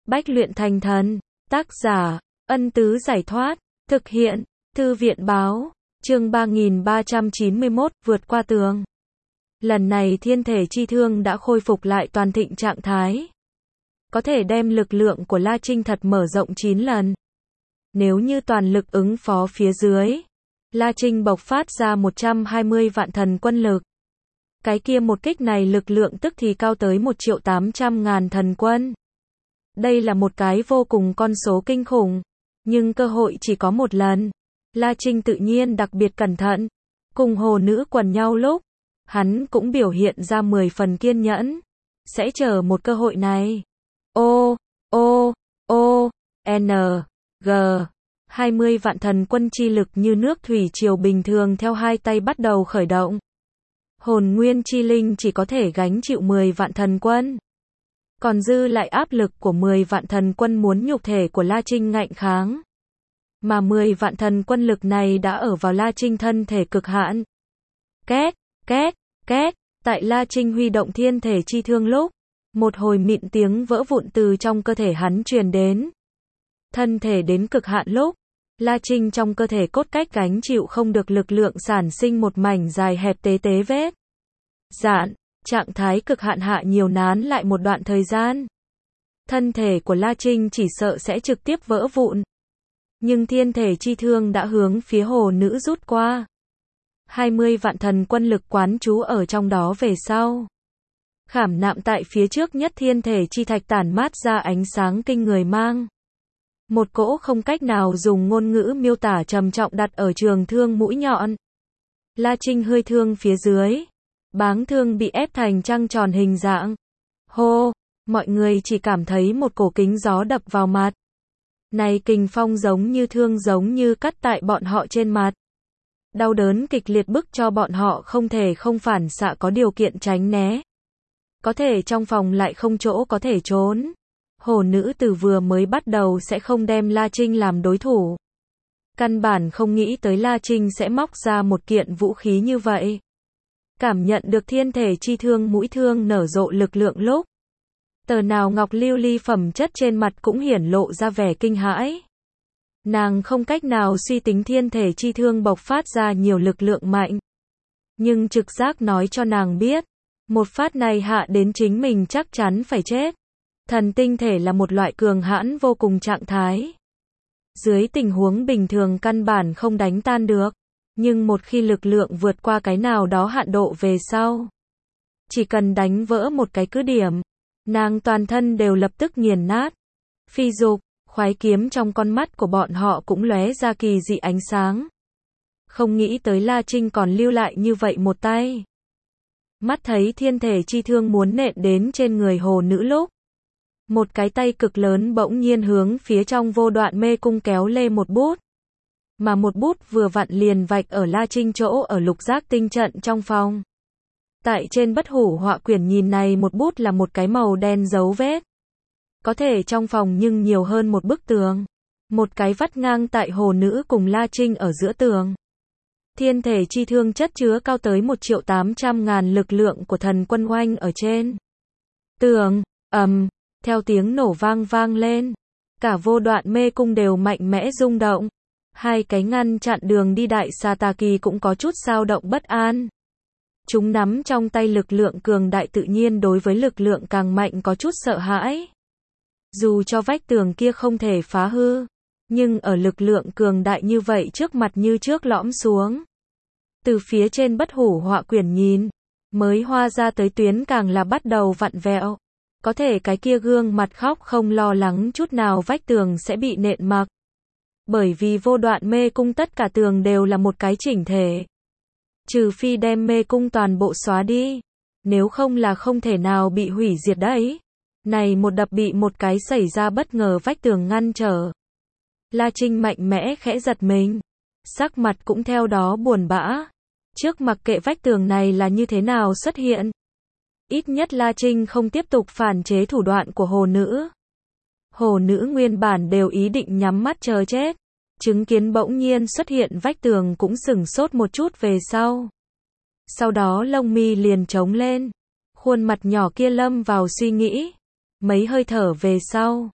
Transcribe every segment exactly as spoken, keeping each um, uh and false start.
Bách luyện thành thần. Tác giả, Ân Tứ Giải Thoát. Thực hiện, Thư viện Báo. Chương ba nghìn ba trăm chín mươi mốt, vượt qua tường. Lần này thiên thể chi thương đã khôi phục lại toàn thịnh trạng thái. Có thể đem lực lượng của La Trinh thật mở rộng chín lần. Nếu như toàn lực ứng phó phía dưới, La Trinh bộc phát ra một trăm hai mươi vạn thần quân lực. Cái kia một kích này lực lượng tức thì cao tới một triệu tám trăm ngàn thần quân. Đây là một cái vô cùng con số kinh khủng. Nhưng cơ hội chỉ có một lần. La Trinh tự nhiên đặc biệt cẩn thận. Cùng hồ nữ quần nhau lúc, hắn cũng biểu hiện ra mười phần kiên nhẫn. Sẽ chờ một cơ hội này. O, O, O, N, G. hai mươi vạn thần quân chi lực như nước thủy triều bình thường theo hai tay bắt đầu khởi động. Hồn nguyên chi linh chỉ có thể gánh chịu mười vạn thần quân. Còn dư lại áp lực của mười vạn thần quân muốn nhục thể của La Trinh ngạnh kháng. Mà mười vạn thần quân lực này đã ở vào La Trinh thân thể cực hạn. Két, két, két, tại La Trinh huy động thiên thể chi thương lúc, một hồi mịn tiếng vỡ vụn từ trong cơ thể hắn truyền đến. Thân thể đến cực hạn lúc, La Trinh trong cơ thể cốt cách gánh chịu không được lực lượng sản sinh một mảnh dài hẹp tế tế vết dạn, trạng thái cực hạn hạ nhiều nán lại một đoạn thời gian. Thân thể của La Trinh chỉ sợ sẽ trực tiếp vỡ vụn. Nhưng thiên thể chi thương đã hướng phía hồ nữ rút qua. hai mươi vạn thần quân lực quán trú ở trong đó về sau. Khảm nạm tại phía trước nhất thiên thể chi thạch tản mát ra ánh sáng kinh người mang. Một cỗ không cách nào dùng ngôn ngữ miêu tả trầm trọng đặt ở trường thương mũi nhọn. La Trinh hơi thương phía dưới. Báng thương bị ép thành trăng tròn hình dạng. Hô, mọi người chỉ cảm thấy một cổ kính gió đập vào mặt. Này kình phong giống như thương giống như cắt tại bọn họ trên mặt. Đau đớn kịch liệt bức cho bọn họ không thể không phản xạ có điều kiện tránh né. Có thể trong phòng lại không chỗ có thể trốn. Hồ nữ từ vừa mới bắt đầu sẽ không đem La Trinh làm đối thủ. Căn bản không nghĩ tới La Trinh sẽ móc ra một kiện vũ khí như vậy. Cảm nhận được thiên thể chi thương mũi thương nở rộ lực lượng lúc. Tờ nào ngọc lưu ly phẩm chất trên mặt cũng hiển lộ ra vẻ kinh hãi. Nàng không cách nào suy tính thiên thể chi thương bộc phát ra nhiều lực lượng mạnh. Nhưng trực giác nói cho nàng biết. Một phát này hạ đến chính mình chắc chắn phải chết. Thần tinh thể là một loại cường hãn vô cùng trạng thái. Dưới tình huống bình thường căn bản không đánh tan được. Nhưng một khi lực lượng vượt qua cái nào đó hạn độ về sau. Chỉ cần đánh vỡ một cái cứ điểm. Nàng toàn thân đều lập tức nghiền nát. Phi dục, khoái kiếm trong con mắt của bọn họ cũng lóe ra kỳ dị ánh sáng. Không nghĩ tới La Trinh còn lưu lại như vậy một tay. Mắt thấy thiên thể chi thương muốn nện đến trên người hồ nữ lúc. Một cái tay cực lớn bỗng nhiên hướng phía trong vô đoạn mê cung kéo lê một bút. Mà một bút vừa vặn liền vạch ở La Trinh chỗ ở lục giác tinh trận trong phòng. Tại trên bất hủ họa quyển nhìn này một bút là một cái màu đen dấu vết. Có thể trong phòng nhưng nhiều hơn một bức tường. Một cái vắt ngang tại hồ nữ cùng La Trinh ở giữa tường. Thiên thể chi thương chất chứa cao tới một triệu tám trăm ngàn lực lượng của thần quân oanh ở trên. Tường, ầm, theo tiếng nổ vang vang lên. Cả vô đoạn mê cung đều mạnh mẽ rung động. Hai cái ngăn chặn đường đi đại sa tà kỳ cũng có chút dao động bất an. Chúng nắm trong tay lực lượng cường đại tự nhiên đối với lực lượng càng mạnh có chút sợ hãi. Dù cho vách tường kia không thể phá hư, nhưng ở lực lượng cường đại như vậy trước mặt như trước lõm xuống. Từ phía trên bất hủ họa quyển nhìn, mới hoa ra tới tuyến càng là bắt đầu vặn vẹo. Có thể cái kia gương mặt khóc không lo lắng chút nào vách tường sẽ bị nện mặc. Bởi vì vô đoạn mê cung tất cả tường đều là một cái chỉnh thể. Trừ phi đem mê cung toàn bộ xóa đi. Nếu không là không thể nào bị hủy diệt đấy. Này một đập bị một cái xảy ra bất ngờ vách tường ngăn trở. La Trinh mạnh mẽ khẽ giật mình. Sắc mặt cũng theo đó buồn bã. Trước mặc kệ vách tường này là như thế nào xuất hiện. Ít nhất La Trinh không tiếp tục phản chế thủ đoạn của hồ nữ. Hồ nữ nguyên bản đều ý định nhắm mắt chờ chết. Chứng kiến bỗng nhiên xuất hiện vách tường cũng sửng sốt một chút về sau. Sau đó lông mi liền trống lên. Khuôn mặt nhỏ kia lâm vào suy nghĩ. Mấy hơi thở về sau.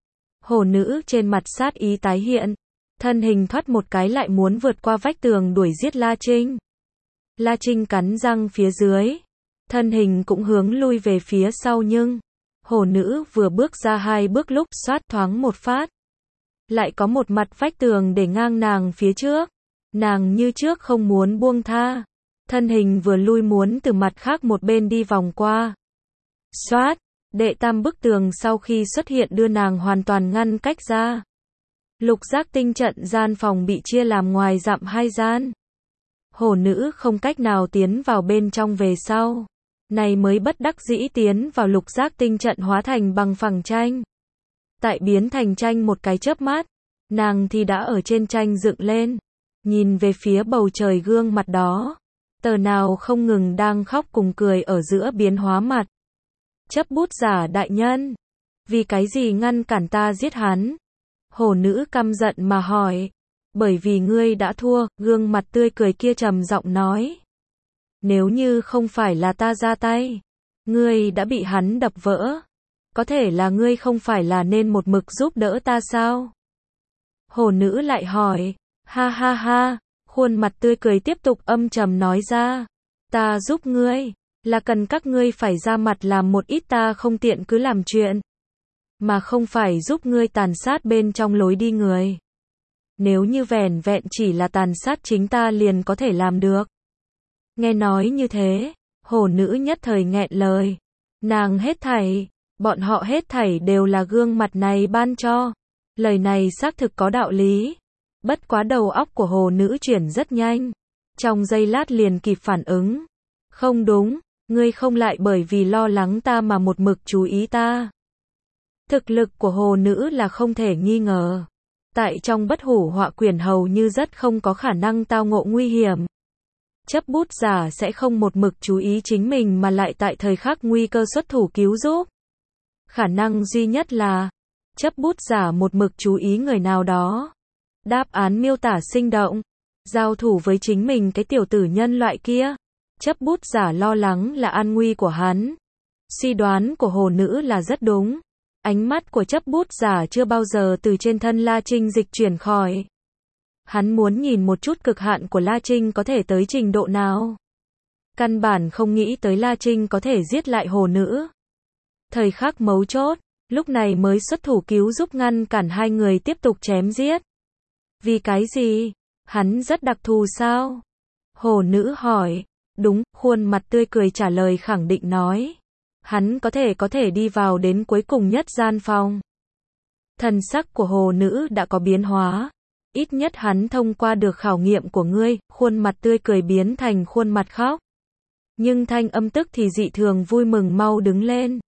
Hổ nữ trên mặt sát ý tái hiện, thân hình thoát một cái lại muốn vượt qua vách tường đuổi giết La Trinh. La Trinh cắn răng phía dưới, thân hình cũng hướng lui về phía sau nhưng hổ nữ vừa bước ra hai bước lúc xoát thoáng một phát, lại có một mặt vách tường để ngang nàng phía trước. Nàng như trước không muốn buông tha, thân hình vừa lui muốn từ mặt khác một bên đi vòng qua. Xoát, đệ tam bức tường sau khi xuất hiện đưa nàng hoàn toàn ngăn cách ra. Lục giác tinh trận gian phòng bị chia làm ngoài dặm hai gian. Hổ nữ không cách nào tiến vào bên trong về sau, này mới bất đắc dĩ tiến vào lục giác tinh trận hóa thành bằng phẳng tranh. Tại biến thành tranh một cái chớp mắt, nàng thì đã ở trên tranh dựng lên, nhìn về phía bầu trời gương mặt đó, tờ nào không ngừng đang khóc cùng cười ở giữa biến hóa mặt. Chấp bút giả đại nhân, vì cái gì ngăn cản ta giết hắn? Hổ nữ căm giận mà hỏi. Bởi vì ngươi đã thua, gương mặt tươi cười kia trầm giọng nói. Nếu như không phải là ta ra tay, ngươi đã bị hắn đập vỡ. Có thể là ngươi không phải là nên một mực giúp đỡ ta sao? Hổ nữ lại hỏi. Ha ha ha, khuôn mặt tươi cười tiếp tục âm trầm nói ra. Ta giúp ngươi, là cần các ngươi phải ra mặt làm một ít ta không tiện cứ làm chuyện, mà không phải giúp ngươi tàn sát bên trong lối đi người. Nếu như vẻn vẹn chỉ là tàn sát chính ta liền có thể làm được. Nghe nói như thế, hổ nữ nhất thời nghẹn lời. Nàng hết thảy, bọn họ hết thảy đều là gương mặt này ban cho. Lời này xác thực có đạo lý. Bất quá đầu óc của hồ nữ chuyển rất nhanh. Trong giây lát liền kịp phản ứng. Không đúng, ngươi không lại bởi vì lo lắng ta mà một mực chú ý ta. Thực lực của hồ nữ là không thể nghi ngờ. Tại trong bất hủ họa quyển hầu như rất không có khả năng tao ngộ nguy hiểm. Chấp bút giả sẽ không một mực chú ý chính mình mà lại tại thời khắc nguy cơ xuất thủ cứu giúp. Khả năng duy nhất là chấp bút giả một mực chú ý người nào đó. Đáp án miêu tả sinh động. Giao thủ với chính mình cái tiểu tử nhân loại kia. Chấp bút giả lo lắng là an nguy của hắn. Suy đoán của hồ nữ là rất đúng. Ánh mắt của chấp bút giả chưa bao giờ từ trên thân La Trinh dịch chuyển khỏi. Hắn muốn nhìn một chút cực hạn của La Trinh có thể tới trình độ nào. Căn bản không nghĩ tới La Trinh có thể giết lại hồ nữ. Thời khắc mấu chốt, lúc này mới xuất thủ cứu giúp ngăn cản hai người tiếp tục chém giết. Vì cái gì? Hắn rất đặc thù sao? Hồ nữ hỏi. Đúng, khuôn mặt tươi cười trả lời khẳng định nói. Hắn có thể có thể đi vào đến cuối cùng nhất gian phòng. Thần sắc của hồ nữ đã có biến hóa. Ít nhất hắn thông qua được khảo nghiệm của ngươi, khuôn mặt tươi cười biến thành khuôn mặt khóc. Nhưng thanh âm tức thì dị thường vui mừng mau đứng lên.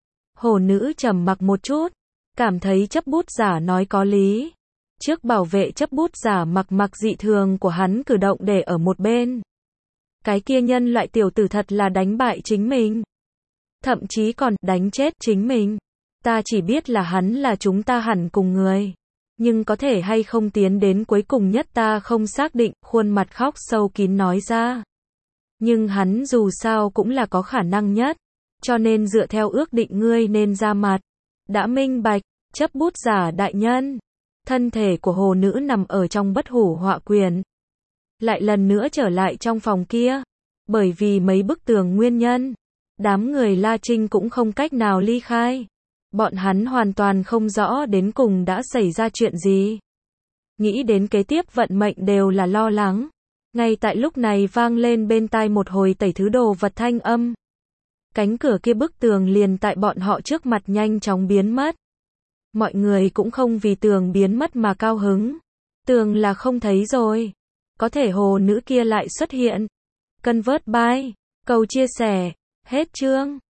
Hồ nữ trầm mặc một chút, cảm thấy chấp bút giả nói có lý. Trước bảo vệ chấp bút giả mặc mặc dị thường của hắn cử động để ở một bên. Cái kia nhân loại tiểu tử thật là đánh bại chính mình. Thậm chí còn đánh chết chính mình. Ta chỉ biết là hắn là chúng ta hẳn cùng người. Nhưng có thể hay không tiến đến cuối cùng nhất ta không xác định, khuôn mặt khóc sâu kín nói ra. Nhưng hắn dù sao cũng là có khả năng nhất. Cho nên dựa theo ước định ngươi nên ra mặt. Đã minh bạch, chấp bút giả đại nhân. Thân thể của hồ nữ nằm ở trong bất hủ họa quyển. Lại lần nữa trở lại trong phòng kia. Bởi vì mấy bức tường nguyên nhân. Đám người La Trinh cũng không cách nào ly khai. Bọn hắn hoàn toàn không rõ đến cùng đã xảy ra chuyện gì. Nghĩ đến kế tiếp vận mệnh đều là lo lắng. Ngay tại lúc này vang lên bên tai một hồi tẩy thứ đồ vật thanh âm. Cánh cửa kia bức tường liền tại bọn họ trước mặt nhanh chóng biến mất. Mọi người cũng không vì tường biến mất mà cao hứng. Tường là không thấy rồi. Có thể hồ nữ kia lại xuất hiện. Convert by. Cầu chia sẻ. Hết chương.